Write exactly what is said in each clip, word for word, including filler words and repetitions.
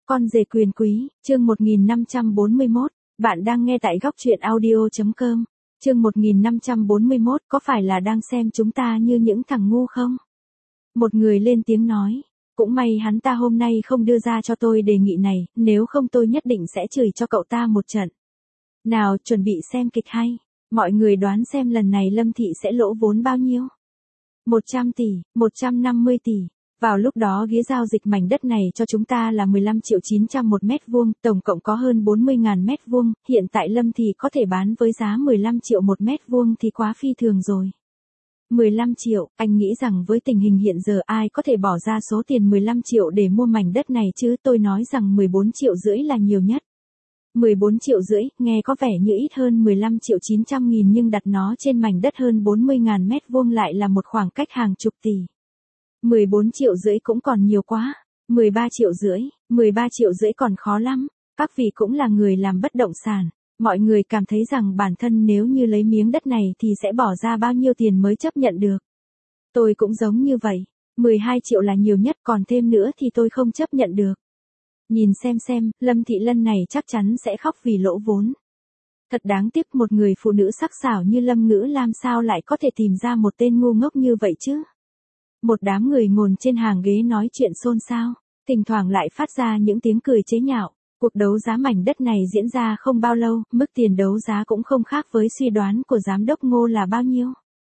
Con rể quyền quý, chương một nghìn năm trăm bốn mươi mốt, bạn đang nghe tại góc truyện audio.com. Chương một nghìn năm trăm bốn mươi mốt, có phải là đang xem chúng ta như những thằng ngu không? Một người lên tiếng nói, cũng may hắn ta hôm nay không đưa ra cho tôi đề nghị này, nếu không tôi nhất định sẽ chửi cho cậu ta một trận. Nào, chuẩn bị xem kịch hay. Mọi người đoán xem lần này Lâm Thị sẽ lỗ vốn bao nhiêu? một trăm tỷ, một trăm năm mươi tỷ. Vào lúc đó ghế giao dịch mảnh đất này cho chúng ta là mười lăm triệu chín trăm một mét vuông, tổng cộng có hơn bốn mươi nghìn mét vuông, hiện tại Lâm Thị có thể bán với giá mười lăm triệu một mét vuông thì quá phi thường rồi. mười lăm triệu, anh nghĩ rằng với tình hình hiện giờ ai có thể bỏ ra số tiền mười lăm triệu để mua mảnh đất này chứ? Tôi nói rằng mười bốn triệu rưỡi là nhiều nhất. mười bốn triệu rưỡi, nghe có vẻ như ít hơn mười lăm triệu chín trăm nghìn nhưng đặt nó trên mảnh đất hơn bốn mươi nghìn mét vuông lại là một khoảng cách hàng chục tỷ. mười bốn triệu rưỡi cũng còn nhiều quá. mười ba triệu rưỡi, mười ba triệu rưỡi còn khó lắm. Các vị cũng là người làm bất động sản. Mọi người cảm thấy rằng bản thân nếu như lấy miếng đất này thì sẽ bỏ ra bao nhiêu tiền mới chấp nhận được. Tôi cũng giống như vậy. mười hai triệu là nhiều nhất, còn thêm nữa thì tôi không chấp nhận được. Nhìn xem xem, Lâm Thị lần này chắc chắn sẽ khóc vì lỗ vốn. Thật đáng tiếc, một người phụ nữ sắc sảo như Lâm Ngữ Lam sao lại có thể tìm ra một tên ngu ngốc như vậy chứ? Một đám người ngồi trên hàng ghế nói chuyện xôn xao, thỉnh thoảng lại phát ra những tiếng cười chế nhạo. Cuộc đấu giá mảnh đất này diễn ra không bao lâu, mức tiền đấu giá cũng không khác với suy đoán của giám đốc Ngô là bao nhiêu.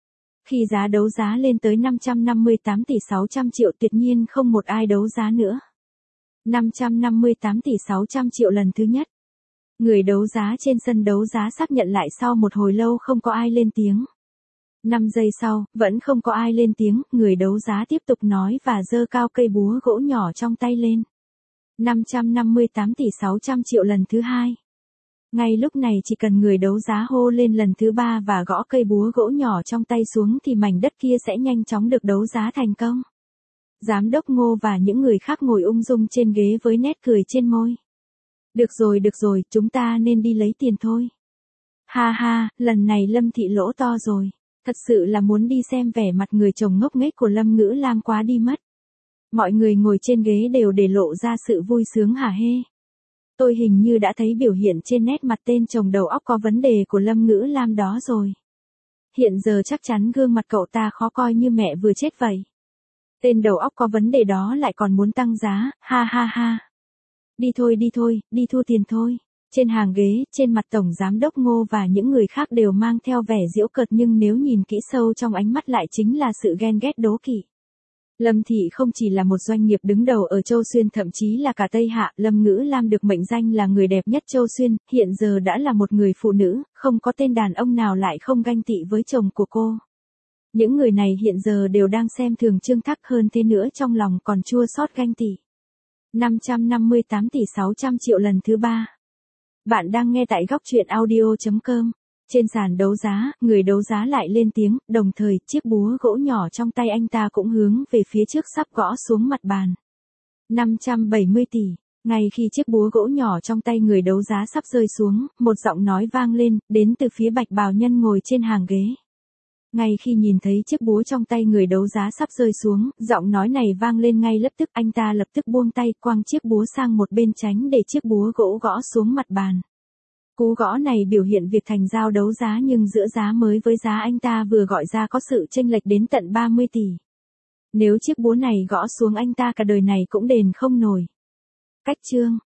Khi giá đấu giá lên tới năm trăm năm mươi tám tỷ sáu trăm triệu tuyệt nhiên không một ai đấu giá nữa. năm trăm năm mươi tám tỷ sáu trăm triệu lần thứ nhất. Người đấu giá trên sân đấu giá xác nhận lại sau một hồi lâu không có ai lên tiếng. năm giây sau, vẫn không có ai lên tiếng, người đấu giá tiếp tục nói và giơ cao cây búa gỗ nhỏ trong tay lên. năm trăm năm mươi tám tỷ sáu trăm triệu lần thứ hai. Ngay lúc này chỉ cần người đấu giá hô lên lần thứ ba và gõ cây búa gỗ nhỏ trong tay xuống thì mảnh đất kia sẽ nhanh chóng được đấu giá thành công. Giám đốc Ngô và những người khác ngồi ung dung trên ghế với nét cười trên môi. Được rồi, được rồi, chúng ta nên đi lấy tiền thôi. Ha ha, lần này Lâm Thị lỗ to rồi. Thật sự là muốn đi xem vẻ mặt người chồng ngốc nghếch của Lâm Ngữ Lam quá đi mất. Mọi người ngồi trên ghế đều để lộ ra sự vui sướng hả hê. Tôi hình như đã thấy biểu hiện trên nét mặt tên chồng đầu óc có vấn đề của Lâm Ngữ Lam đó rồi. Hiện giờ chắc chắn gương mặt cậu ta khó coi như mẹ vừa chết vậy. Tên đầu óc có vấn đề đó lại còn muốn tăng giá, ha ha ha. Đi thôi đi thôi, đi thu tiền thôi. Trên hàng ghế, trên mặt Tổng Giám đốc Ngô và những người khác đều mang theo vẻ giễu cợt nhưng nếu nhìn kỹ sâu trong ánh mắt lại chính là sự ghen ghét đố kỵ. Lâm Thị không chỉ là một doanh nghiệp đứng đầu ở Châu Xuyên thậm chí là cả Tây Hạ, Lâm Ngữ Lam được mệnh danh là người đẹp nhất Châu Xuyên, hiện giờ đã là một người phụ nữ, không có tên đàn ông nào lại không ganh tị với chồng của cô. Những người này hiện giờ đều đang xem thường Trương Thác, hơn thế nữa trong lòng còn chua xót ganh tị. năm trăm năm mươi tám tỷ sáu trăm triệu lần thứ ba. Bạn đang nghe tại góc truyện audio.com. Trên sàn đấu giá, người đấu giá lại lên tiếng, đồng thời chiếc búa gỗ nhỏ trong tay anh ta cũng hướng về phía trước sắp gõ xuống mặt bàn. năm trăm bảy mươi tỷ. Ngay khi chiếc búa gỗ nhỏ trong tay người đấu giá sắp rơi xuống, một giọng nói vang lên, đến từ phía bạch bào nhân ngồi trên hàng ghế. Ngay khi nhìn thấy chiếc búa trong tay người đấu giá sắp rơi xuống, giọng nói này vang lên ngay lập tức, anh ta lập tức buông tay quăng chiếc búa sang một bên tránh để chiếc búa gỗ gõ xuống mặt bàn. Cú gõ này biểu hiện việc thành giao đấu giá nhưng giữa giá mới với giá anh ta vừa gọi ra có sự chênh lệch đến tận ba mươi tỷ. Nếu chiếc búa này gõ xuống anh ta cả đời này cũng đền không nổi. Cách chương,